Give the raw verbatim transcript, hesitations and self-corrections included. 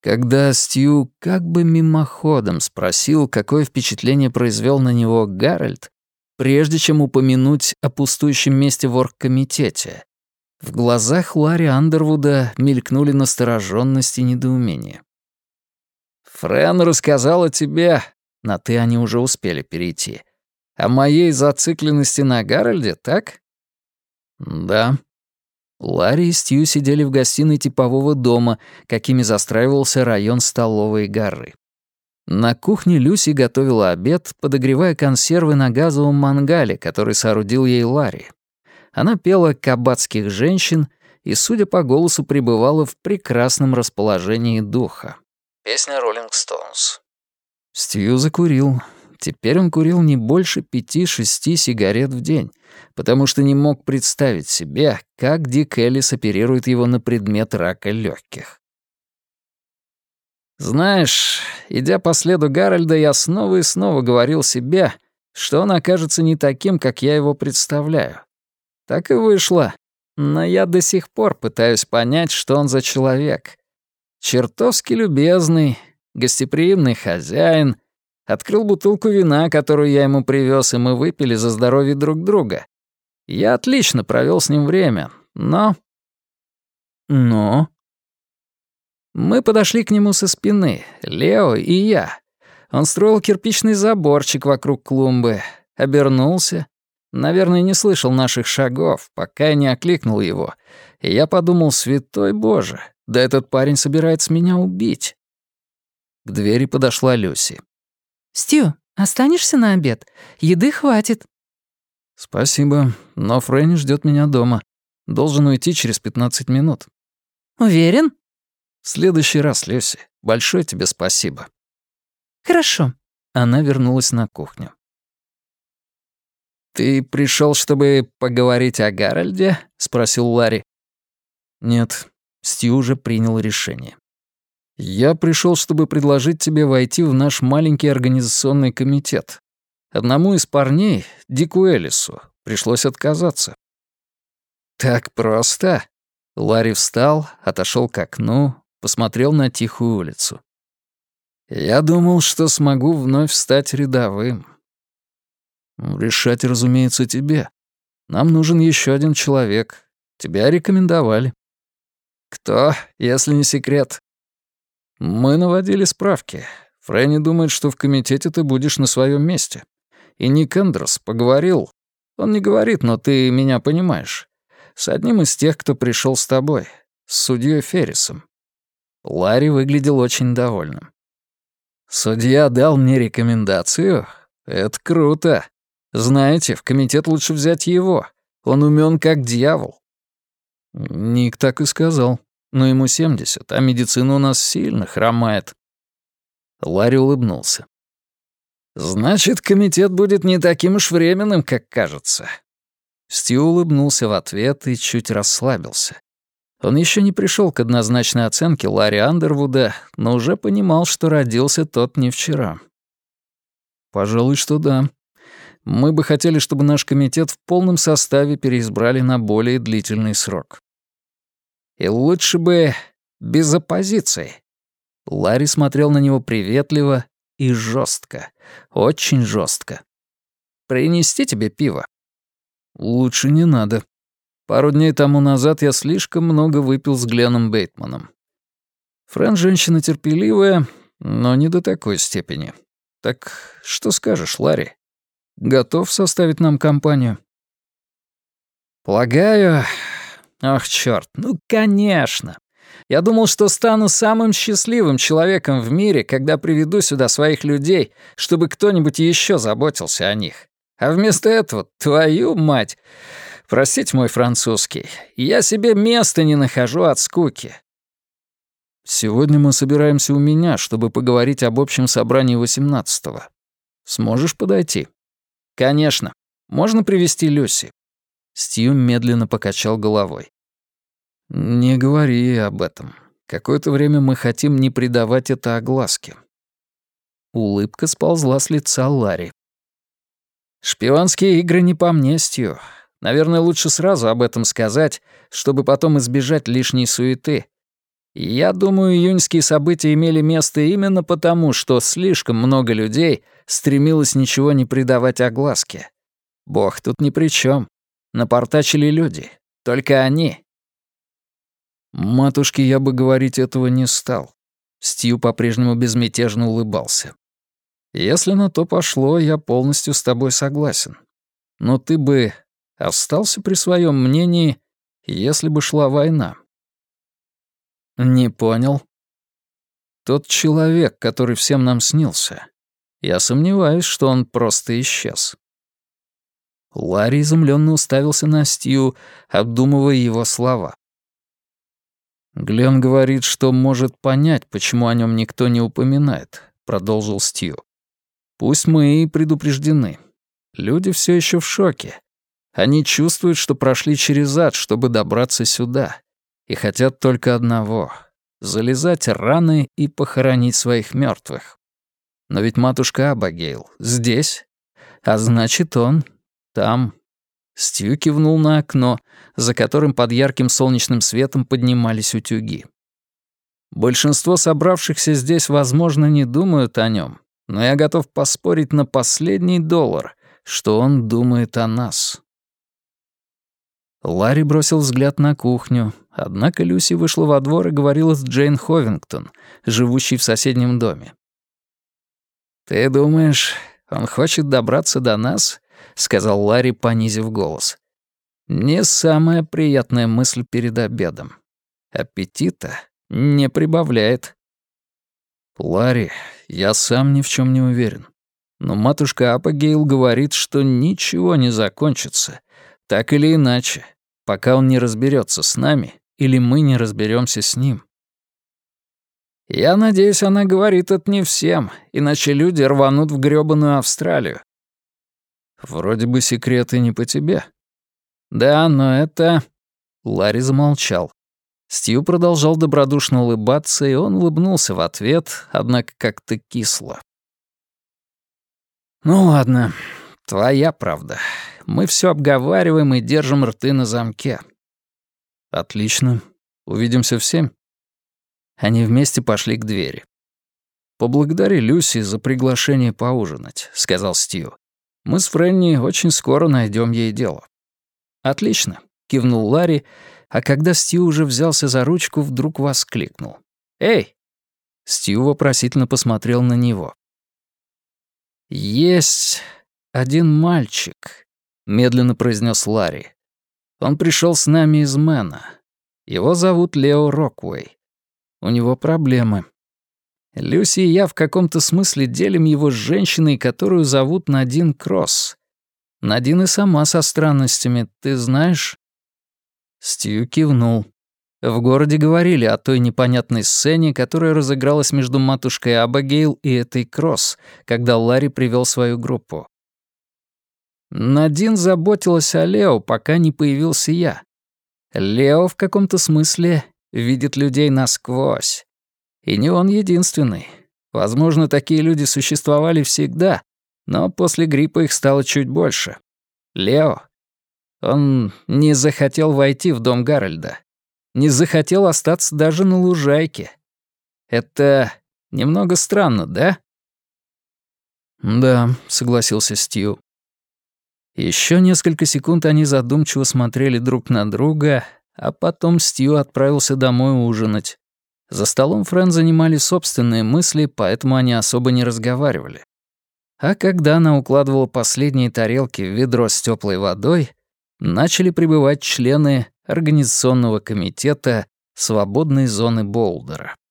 Когда Стью как бы мимоходом спросил, какое впечатление произвел на него Гарольд, прежде чем упомянуть о пустующем месте в оргкомитете, в глазах Ларри Андервуда мелькнули настороженность и недоумение. «Френ рассказала тебе...» На «ты» они уже успели перейти. «О моей зацикленности на Гарольде, так?» «Да». Ларри и Стью сидели в гостиной типового дома, какими застраивался район Столовой горы. На кухне Люси готовила обед, подогревая консервы на газовом мангале, который соорудил ей Ларри. Она пела «Кабацких женщин» и, судя по голосу, пребывала в прекрасном расположении духа. Песня «Роллинг Стоунс». Стью закурил. Теперь он курил не больше пяти-шести сигарет в день, потому что не мог представить себе, как Дик Эллис оперирует его на предмет рака легких. Знаешь, идя по следу Гарольда, я снова и снова говорил себе, что он окажется не таким, как я его представляю. Так и вышло. Но я до сих пор пытаюсь понять, что он за человек. Чертовски любезный, гостеприимный хозяин. Открыл бутылку вина, которую я ему привез, и мы выпили за здоровье друг друга. Я отлично провел с ним время, но... Но... Мы подошли к нему со спины, Лео и я. Он строил кирпичный заборчик вокруг клумбы, обернулся. Наверное, не слышал наших шагов, пока я не окликнул его. И я подумал, святой Боже, да этот парень собирается меня убить. К двери подошла Люси. «Стью, останешься на обед? Еды хватит». «Спасибо, но Фрэнни ждет меня дома. Должен уйти через пятнадцать минут». «Уверен?» «В следующий раз, Люси. Большое тебе спасибо». «Хорошо». Она вернулась на кухню. «Ты пришел, чтобы поговорить о Гарольде?» — спросил Ларри. «Нет, Стью уже принял решение. Я пришел, чтобы предложить тебе войти в наш маленький организационный комитет. Одному из парней, Дику Эллису, пришлось отказаться». «Так просто?» Ларри встал, отошел к окну, посмотрел на тихую улицу. «Я думал, что смогу вновь стать рядовым». «Решать, разумеется, тебе. Нам нужен еще один человек. Тебя рекомендовали». «Кто, если не секрет?» «Мы наводили справки. Фрэнни думает, что в комитете ты будешь на своем месте. И Ник Эндрос поговорил. Он не говорит, но ты меня понимаешь. С одним из тех, кто пришел с тобой. С судьей Феррисом». Ларри выглядел очень довольным. «Судья дал мне рекомендацию? Это круто. Знаете, в комитет лучше взять его. Он умён как дьявол». «Ник так и сказал. Но ему семьдесят, а медицина у нас сильно хромает». Ларри улыбнулся. «Значит, комитет будет не таким уж временным, как кажется». Стью улыбнулся в ответ и чуть расслабился. Он еще не пришел к однозначной оценке Ларри Андервуда, но уже понимал, что родился тот не вчера. «Пожалуй, что да. Мы бы хотели, чтобы наш комитет в полном составе переизбрали на более длительный срок». «И лучше бы без оппозиции». Ларри смотрел на него приветливо и жестко, очень жестко. «Принести тебе пиво?» «Лучше не надо. Пару дней тому назад я слишком много выпил с Гленном Бейтманом. Фрэн женщина терпеливая, но не до такой степени. Так что скажешь, Ларри? Готов составить нам компанию?» «Полагаю... Ах, чёрт, ну, конечно. Я думал, что стану самым счастливым человеком в мире, когда приведу сюда своих людей, чтобы кто-нибудь еще заботился о них. А вместо этого, твою мать... Простите мой французский, я себе места не нахожу от скуки». «Сегодня мы собираемся у меня, чтобы поговорить об общем собрании восемнадцатого. Сможешь подойти?» «Конечно. Можно привести Люси?» Стью медленно покачал головой. «Не говори об этом. Какое-то время мы хотим не придавать это огласке». Улыбка сползла с лица Ларри. «Шпионские игры не по мне, Стью. Наверное, лучше сразу об этом сказать, чтобы потом избежать лишней суеты. Я думаю, июньские события имели место именно потому, что слишком много людей стремилось ничего не придавать огласке. Бог тут ни при чем. Напортачили люди. Только они. Матушке я бы говорить этого не стал. Стью по-прежнему безмятежно улыбался. Если на то пошло, я полностью с тобой согласен. Но ты бы остался при своем мнении, если бы шла война. Не понял. Тот человек, который всем нам снился. Я сомневаюсь, что он просто исчез. Ларри изумленно уставился на Стью, обдумывая его слова. «Глен говорит, что может понять, почему о нем никто не упоминает», — продолжил Стью. «Пусть мы и предупреждены. Люди все еще в шоке. Они чувствуют, что прошли через ад, чтобы добраться сюда, и хотят только одного — залезать раны и похоронить своих мертвых. Но ведь матушка Абагейл здесь, а значит, он там». Стью кивнул на окно, за которым под ярким солнечным светом поднимались утюги. Большинство собравшихся здесь, возможно, не думают о нем, но я готов поспорить на последний доллар, что он думает о нас. Ларри бросил взгляд на кухню, однако Люси вышла во двор и говорила с Джейн Ховингтон, живущей в соседнем доме. «Ты думаешь, он хочет добраться до нас?» — сказал Ларри, понизив голос. «Не самая приятная мысль перед обедом. Аппетита не прибавляет». «Ларри, я сам ни в чем не уверен. Но матушка Апогейл говорит, что ничего не закончится, так или иначе, пока он не разберется с нами или мы не разберемся с ним». «Я надеюсь, она говорит это не всем, иначе люди рванут в грёбаную Австралию». «Вроде бы секреты не по тебе». «Да, но это...» Ларри замолчал. Стью продолжал добродушно улыбаться, и он улыбнулся в ответ, однако как-то кисло. «Ну ладно, твоя правда. Мы все обговариваем и держим рты на замке». «Отлично. Увидимся в семь». Они вместе пошли к двери. «Поблагодари Люси за приглашение поужинать», — сказал Стью. «Мы с Фрэнни очень скоро найдем ей дело». «Отлично», — кивнул Ларри, а когда Стью уже взялся за ручку, вдруг воскликнул. «Эй!» Стью вопросительно посмотрел на него. «Есть один мальчик», — медленно произнес Ларри. «Он пришел с нами из Мэна. Его зовут Лео Роквей. У него проблемы. Люси и я в каком-то смысле делим его с женщиной, которую зовут Надин Кросс. Надин и сама со странностями, ты знаешь?» Стью кивнул. В городе говорили о той непонятной сцене, которая разыгралась между матушкой Абагейл и этой Кросс, когда Ларри привел свою группу. Надин заботилась о Лео, пока не появился я. Лео в каком-то смысле видит людей насквозь. И не он единственный. Возможно, такие люди существовали всегда, но после гриппа их стало чуть больше. Лео. Он не захотел войти в дом Гарольда. Не захотел остаться даже на лужайке. Это немного странно, да? «Да», — согласился Стью. Еще несколько секунд они задумчиво смотрели друг на друга, а потом Стью отправился домой ужинать. За столом Фрэн занимали собственные мысли, поэтому они особо не разговаривали. А когда она укладывала последние тарелки в ведро с теплой водой, начали прибывать члены Организационного комитета свободной зоны Боулдера.